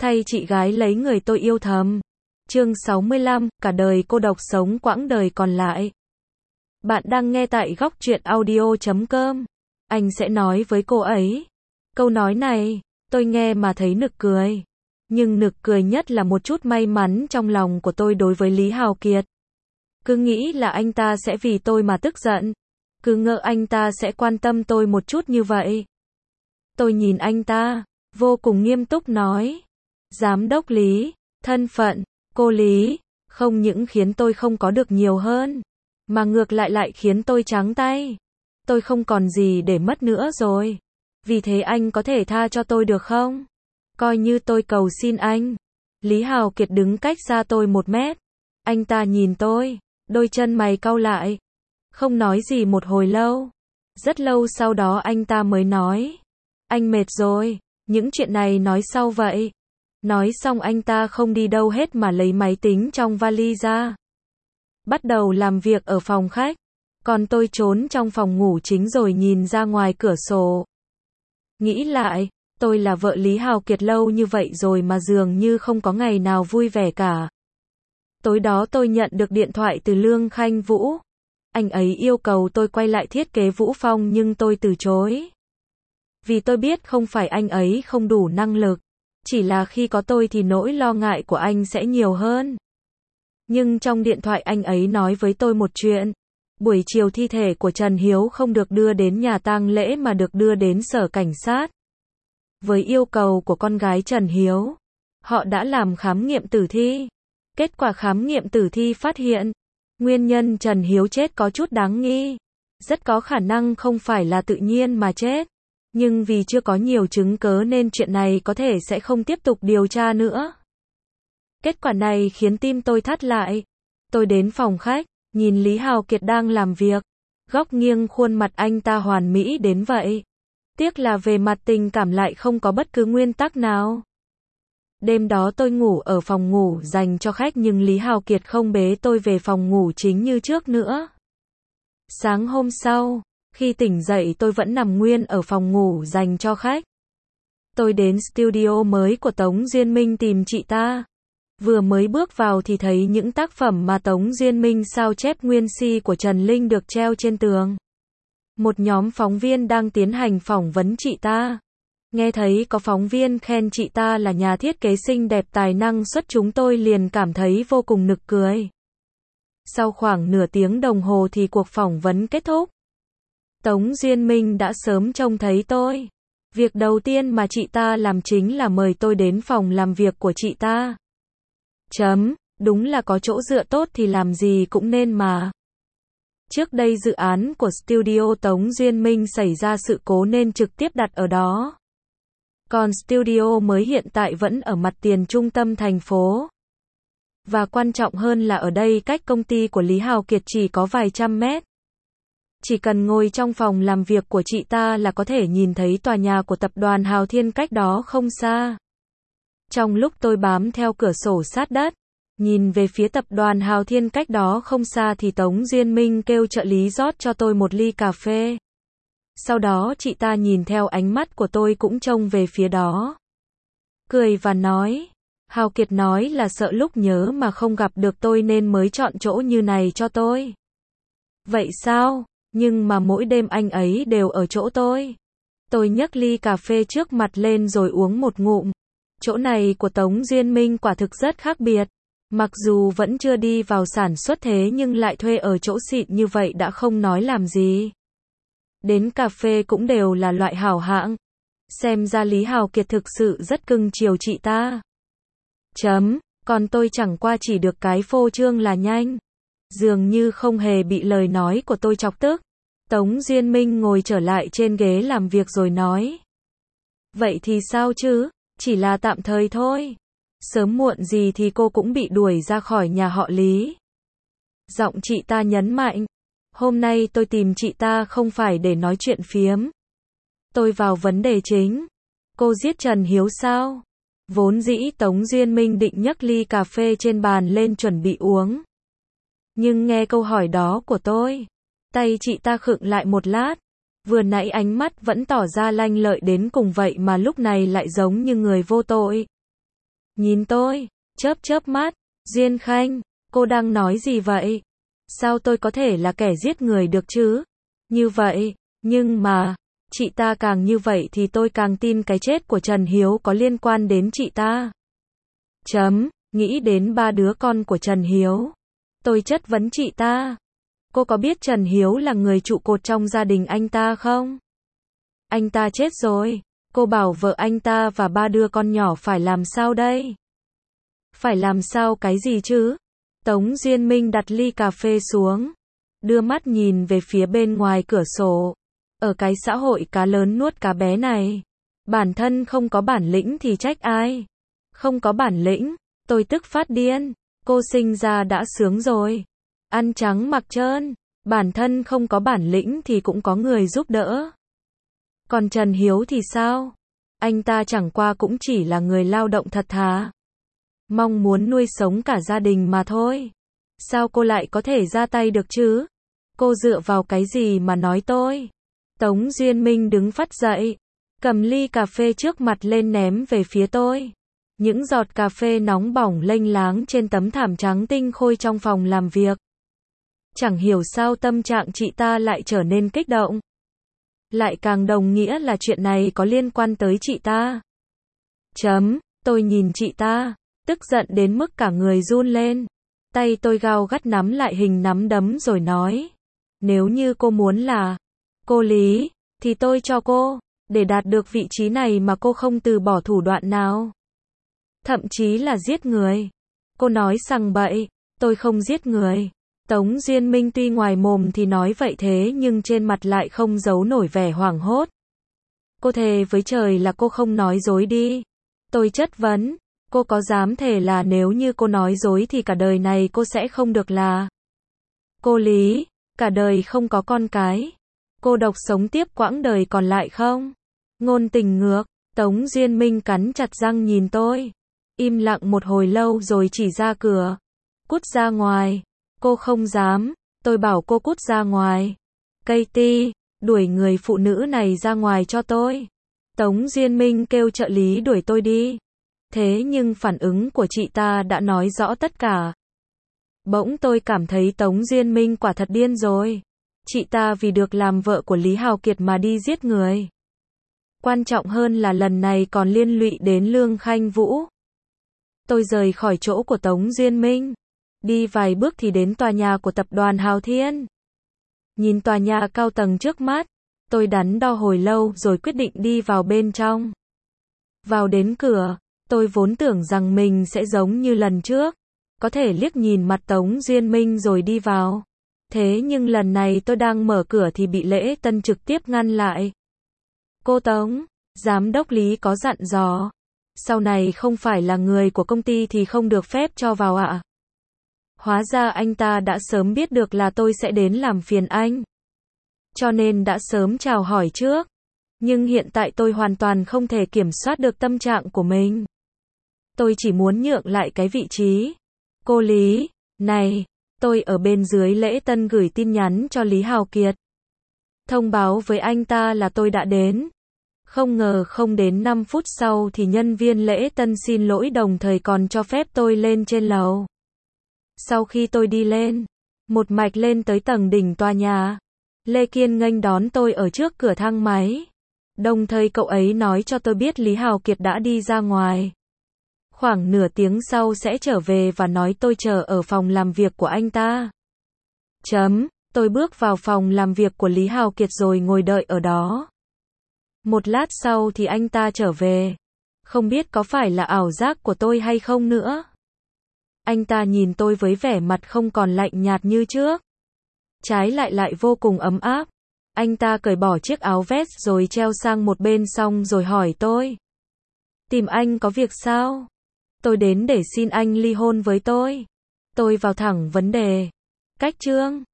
thay chị gái lấy người tôi yêu thầm. Chương 65, cả đời cô độc sống quãng đời còn lại. Bạn đang nghe tại góc truyện audio.com. Anh sẽ nói với cô ấy. Câu nói này, tôi nghe mà thấy nực cười. Nhưng nực cười nhất là một chút may mắn trong lòng của tôi đối với Lý Hào Kiệt. Cứ nghĩ là anh ta sẽ vì tôi mà tức giận. Cứ ngỡ anh ta sẽ quan tâm tôi một chút như vậy. Tôi nhìn anh ta, vô cùng nghiêm túc nói. Giám đốc Lý, thân phận, cô Lý, không những khiến tôi không có được nhiều hơn, mà ngược lại khiến tôi trắng tay. Tôi không còn gì để mất nữa rồi. Vì thế anh có thể tha cho tôi được không? Coi như tôi cầu xin anh. Lý Hào Kiệt đứng cách xa tôi 1 mét. Anh ta nhìn tôi, đôi chân mày cau lại. Không nói gì một hồi lâu. Rất lâu sau đó anh ta mới nói. Anh mệt rồi, những chuyện này nói sau vậy. Nói xong anh ta không đi đâu hết mà lấy máy tính trong vali ra. Bắt đầu làm việc ở phòng khách. Còn tôi trốn trong phòng ngủ chính rồi nhìn ra ngoài cửa sổ. Nghĩ lại, tôi là vợ Lý Hào Kiệt lâu như vậy rồi mà dường như không có ngày nào vui vẻ cả. Tối đó tôi nhận được điện thoại từ Lương Khanh Vũ. Anh ấy yêu cầu tôi quay lại thiết kế Vũ Phong nhưng tôi từ chối. Vì tôi biết không phải anh ấy không đủ năng lực. Chỉ là khi có tôi thì nỗi lo ngại của anh sẽ nhiều hơn. Nhưng trong điện thoại anh ấy nói với tôi một chuyện. Buổi chiều thi thể của Trần Hiếu không được đưa đến nhà tang lễ mà được đưa đến sở cảnh sát. Với yêu cầu của con gái Trần Hiếu, họ đã làm khám nghiệm tử thi. Kết quả khám nghiệm tử thi phát hiện, nguyên nhân Trần Hiếu chết có chút đáng nghi. Rất có khả năng không phải là tự nhiên mà chết. Nhưng vì chưa có nhiều chứng cớ nên chuyện này có thể sẽ không tiếp tục điều tra nữa. Kết quả này khiến tim tôi thắt lại. Tôi đến phòng khách, nhìn Lý Hào Kiệt đang làm việc. Góc nghiêng khuôn mặt anh ta hoàn mỹ đến vậy. Tiếc là về mặt tình cảm lại không có bất cứ nguyên tắc nào. Đêm đó tôi ngủ ở phòng ngủ dành cho khách nhưng Lý Hào Kiệt không bế tôi về phòng ngủ chính như trước nữa. Sáng hôm sau, khi tỉnh dậy tôi vẫn nằm nguyên ở phòng ngủ dành cho khách. Tôi đến studio mới của Tống Duyên Minh tìm chị ta. Vừa mới bước vào thì thấy những tác phẩm mà Tống Duyên Minh sao chép nguyên si của Trần Linh được treo trên tường. Một nhóm phóng viên đang tiến hành phỏng vấn chị ta. Nghe thấy có phóng viên khen chị ta là nhà thiết kế xinh đẹp tài năng xuất chúng tôi liền cảm thấy vô cùng nực cười. Sau khoảng nửa tiếng đồng hồ thì cuộc phỏng vấn kết thúc. Tống Duyên Minh đã sớm trông thấy tôi. Việc đầu tiên mà chị ta làm chính là mời tôi đến phòng làm việc của chị ta. Đúng là có chỗ dựa tốt thì làm gì cũng nên mà. Trước đây dự án của studio Tống Duyên Minh xảy ra sự cố nên trực tiếp đặt ở đó. Còn studio mới hiện tại vẫn ở mặt tiền trung tâm thành phố. Và quan trọng hơn là ở đây cách công ty của Lý Hào Kiệt chỉ có vài trăm mét. Chỉ cần ngồi trong phòng làm việc của chị ta là có thể nhìn thấy tòa nhà của tập đoàn Hào Thiên cách đó không xa. Trong lúc tôi bám theo cửa sổ sát đất, nhìn về phía tập đoàn Hào Thiên cách đó không xa thì Tống Duyên Minh kêu trợ lý rót cho tôi một ly cà phê. Sau đó chị ta nhìn theo ánh mắt của tôi cũng trông về phía đó. Cười và nói, Hào Kiệt nói là sợ lúc nhớ mà không gặp được tôi nên mới chọn chỗ như này cho tôi. Vậy sao? Nhưng mà mỗi đêm anh ấy đều ở chỗ tôi. Tôi nhấc ly cà phê trước mặt lên rồi uống một ngụm. Chỗ này của Tống Duyên Minh quả thực rất khác biệt. Mặc dù vẫn chưa đi vào sản xuất thế nhưng lại thuê ở chỗ xịn như vậy đã không nói làm gì. Đến cà phê cũng đều là loại hảo hạng. Xem ra Lý Hào Kiệt thực sự rất cưng chiều chị ta. Còn tôi chẳng qua chỉ được cái phô trương là nhanh. Dường như không hề bị lời nói của tôi chọc tức. Tống Duyên Minh ngồi trở lại trên ghế làm việc rồi nói. Vậy thì sao chứ? Chỉ là tạm thời thôi. Sớm muộn gì thì cô cũng bị đuổi ra khỏi nhà họ Lý. Giọng chị ta nhấn mạnh. Hôm nay tôi tìm chị ta không phải để nói chuyện phiếm. Tôi vào vấn đề chính. Cô giết Trần Hiếu sao? Vốn dĩ Tống Duyên Minh định nhấc ly cà phê trên bàn lên chuẩn bị uống. Nhưng nghe câu hỏi đó của tôi, tay chị ta khựng lại một lát. Vừa nãy ánh mắt vẫn tỏ ra lanh lợi đến cùng vậy mà lúc này lại giống như người vô tội. Nhìn tôi, chớp chớp mắt. Diên Khanh, cô đang nói gì vậy? Sao tôi có thể là kẻ giết người được chứ? Như vậy, nhưng mà, chị ta càng như vậy thì tôi càng tin cái chết của Trần Hiếu có liên quan đến chị ta. Nghĩ đến 3 đứa con của Trần Hiếu. Tôi chất vấn chị ta. Cô có biết Trần Hiếu là người trụ cột trong gia đình anh ta không? Anh ta chết rồi. Cô bảo vợ anh ta và 3 đứa con nhỏ phải làm sao đây? Phải làm sao cái gì chứ? Tống Duyên Minh đặt ly cà phê xuống, đưa mắt nhìn về phía bên ngoài cửa sổ. Ở cái xã hội cá lớn nuốt cá bé này, bản thân không có bản lĩnh thì trách ai? Không có bản lĩnh, tôi tức phát điên. Cô sinh ra đã sướng rồi. Ăn trắng mặc trơn, bản thân không có bản lĩnh thì cũng có người giúp đỡ. Còn Trần Hiếu thì sao? Anh ta chẳng qua cũng chỉ là người lao động thật thà, mong muốn nuôi sống cả gia đình mà thôi. Sao cô lại có thể ra tay được chứ? Cô dựa vào cái gì mà nói tôi? Tống Duyên Minh đứng phắt dậy, cầm ly cà phê trước mặt lên ném về phía tôi. Những giọt cà phê nóng bỏng lênh láng trên tấm thảm trắng tinh khôi trong phòng làm việc. Chẳng hiểu sao tâm trạng chị ta lại trở nên kích động. Lại càng đồng nghĩa là chuyện này có liên quan tới chị ta. Tôi nhìn chị ta, tức giận đến mức cả người run lên. Tay tôi gao gắt nắm lại hình nắm đấm rồi nói. Nếu như cô muốn là cô Lý, thì tôi cho cô. Để đạt được vị trí này mà cô không từ bỏ thủ đoạn nào. Thậm chí là giết người. Cô nói sằng bậy, tôi không giết người. Tống Duyên Minh tuy ngoài mồm thì nói vậy thế nhưng trên mặt lại không giấu nổi vẻ hoảng hốt. Cô thề với trời là cô không nói dối đi. Tôi chất vấn, cô có dám thề là nếu như cô nói dối thì cả đời này cô sẽ không được là cô Lý, cả đời không có con cái. Cô độc sống tiếp quãng đời còn lại không? Ngôn tình ngược, Tống Duyên Minh cắn chặt răng nhìn tôi. Im lặng một hồi lâu rồi chỉ ra cửa. Cút ra ngoài. Cô không dám, tôi bảo cô cút ra ngoài. Katie, đuổi người phụ nữ này ra ngoài cho tôi. Tống Duyên Minh kêu trợ lý đuổi tôi đi. Thế nhưng phản ứng của chị ta đã nói rõ tất cả. Bỗng tôi cảm thấy Tống Duyên Minh quả thật điên rồi. Chị ta vì được làm vợ của Lý Hào Kiệt mà đi giết người. Quan trọng hơn là lần này còn liên lụy đến Lương Khanh Vũ. Tôi rời khỏi chỗ của Tống Duyên Minh. Đi vài bước thì đến tòa nhà của tập đoàn Hào Thiên. Nhìn tòa nhà cao tầng trước mắt, tôi đắn đo hồi lâu rồi quyết định đi vào bên trong. Vào đến cửa, tôi vốn tưởng rằng mình sẽ giống như lần trước, có thể liếc nhìn mặt Tống Duyên Minh rồi đi vào. Thế nhưng lần này tôi đang mở cửa thì bị Lễ Tân trực tiếp ngăn lại. Cô Tống, giám đốc Lý có dặn dò, sau này không phải là người của công ty thì không được phép cho vào ạ. Hóa ra anh ta đã sớm biết được là tôi sẽ đến làm phiền anh, cho nên đã sớm chào hỏi trước. Nhưng hiện tại tôi hoàn toàn không thể kiểm soát được tâm trạng của mình. Tôi chỉ muốn nhượng lại cái vị trí. Cô Lý, này, tôi ở bên dưới Lễ Tân gửi tin nhắn cho Lý Hào Kiệt. Thông báo với anh ta là tôi đã đến. Không ngờ không đến 5 phút sau thì nhân viên Lễ Tân xin lỗi đồng thời còn cho phép tôi lên trên lầu. Sau khi tôi đi lên, một mạch lên tới tầng đỉnh tòa nhà, Lê Kiên nghênh đón tôi ở trước cửa thang máy. Đồng thời cậu ấy nói cho tôi biết Lý Hào Kiệt đã đi ra ngoài. Khoảng nửa tiếng sau sẽ trở về và nói tôi chờ ở phòng làm việc của anh ta. Tôi bước vào phòng làm việc của Lý Hào Kiệt rồi ngồi đợi ở đó. Một lát sau thì anh ta trở về. Không biết có phải là ảo giác của tôi hay không nữa. Anh ta nhìn tôi với vẻ mặt không còn lạnh nhạt như trước. Trái lại vô cùng ấm áp. Anh ta cởi bỏ chiếc áo vest rồi treo sang một bên xong rồi hỏi tôi. Tìm anh có việc sao? Tôi đến để xin anh ly hôn với tôi. Tôi vào thẳng vấn đề. Cách Trương,